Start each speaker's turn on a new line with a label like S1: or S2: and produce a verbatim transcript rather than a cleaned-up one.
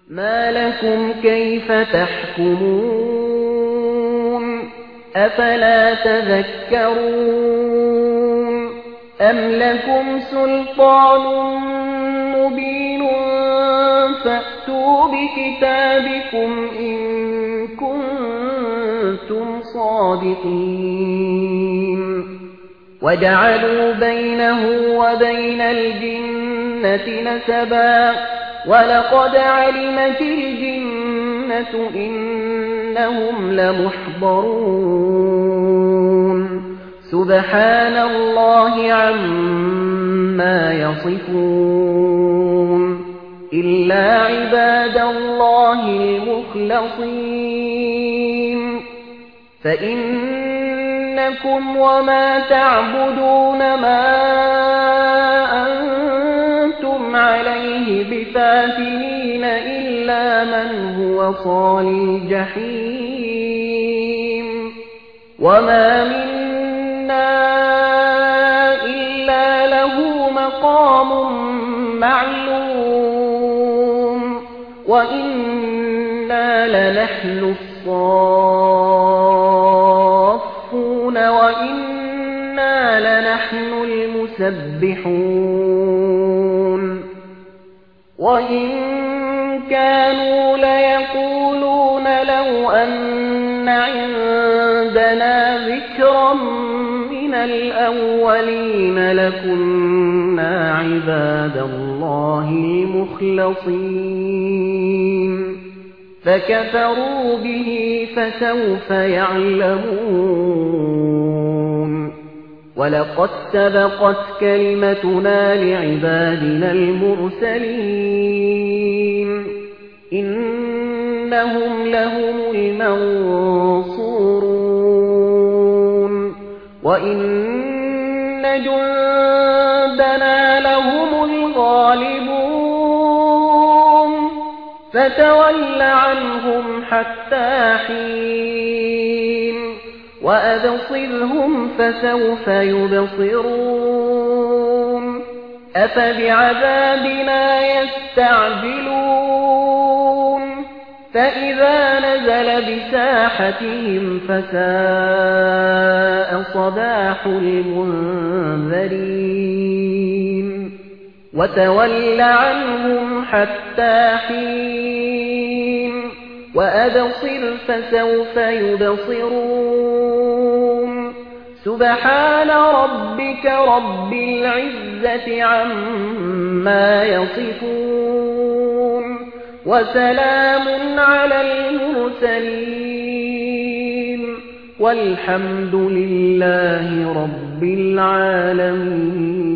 S1: ما لكم كيف تحكمون أفلا تذكرون أم لكم سلطان مبين فأتوا بكتابكم إن كنتم صادقين وجعلوا بينه وبين الجنة نسبا ولقد علمت الجنة إنهم لمحضرون سبحان الله عما يصفون إلا عباد الله المخلصين فإنكم وما تعبدون ما أنتم عليه بفاتنين إلا من هو صال الجحيم وما منا إلا له مقام معلوم وإنا لنحن الصافون وإنا لنحن المسبحون وإن كانوا ليقولون لو أن عندنا ذكرا من الأولين لكنا عباد الله المخلصين فكفروا به فسوف يعلمون ولقد سبقت كلمتنا لعبادنا المرسلين إنهم لهم المنصورون وإن جندنا لهم الغالبون فتول عنهم حتى حين وأبصرهم فسوف يبصرون أفبعذابنا يستعجلون فإذا نزل بساحتهم فساء صباح المنذرين وتول عنهم حتى حين وأبصر فسوف يبصرون سبحان ربك رب العزة عما يصفون وسلام على المرسلين والحمد لله رب العالمين.